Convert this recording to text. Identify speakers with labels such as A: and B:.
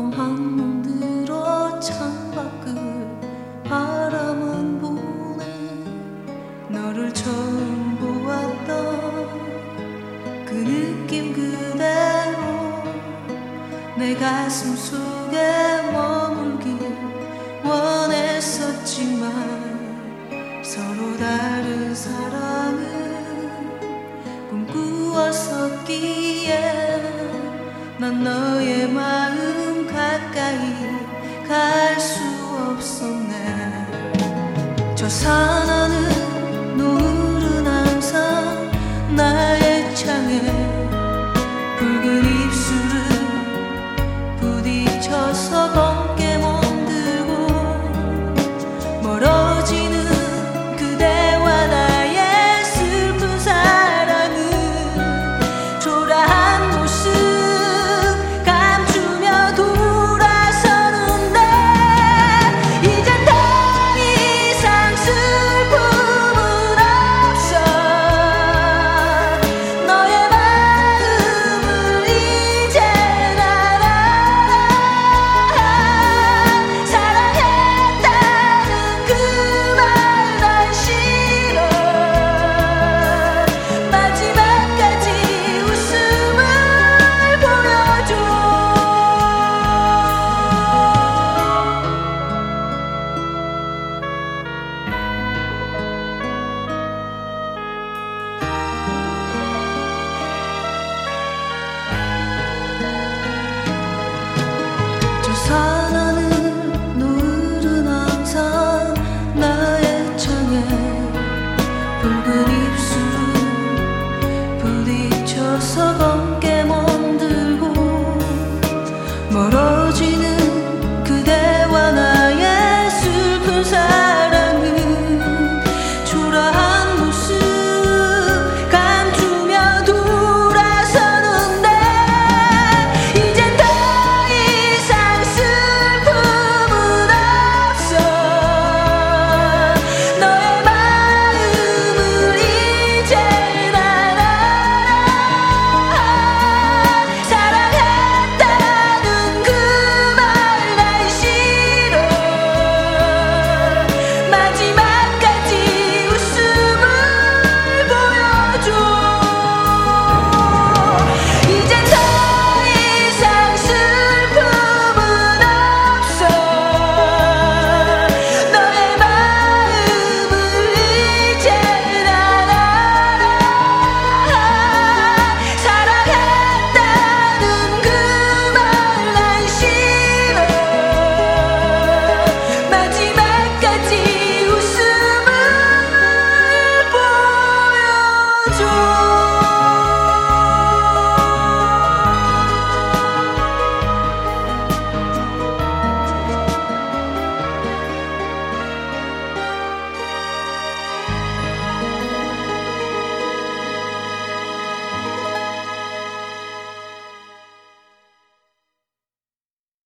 A: 멍한 눈 들어 창밖을 바라만 보네. 너를 처음 보았던 그 느낌 그대로 내 가슴 속에 머물길 원했었지만 서로 다른 사랑을 꿈꾸었었기에 난 너의 마음 가까이 갈 수 없었네. 저 산하는 노을은 항상 나의 창에 붉은 입술을 부딪혀서 검게 멍들고 멀어지는 그대와 나의 슬픈 사랑은 초라한 모습 감추며 돌아서는데 이젠 더 이상 슬픔은 없어. 너의 마음을 이젠 알아. 사랑했다는 그 말 난 싫어. 마지막까지 웃음을 보여줘. 저 산하늘 노을은 항상 나의 창에 붉은 입술을 부딪혀서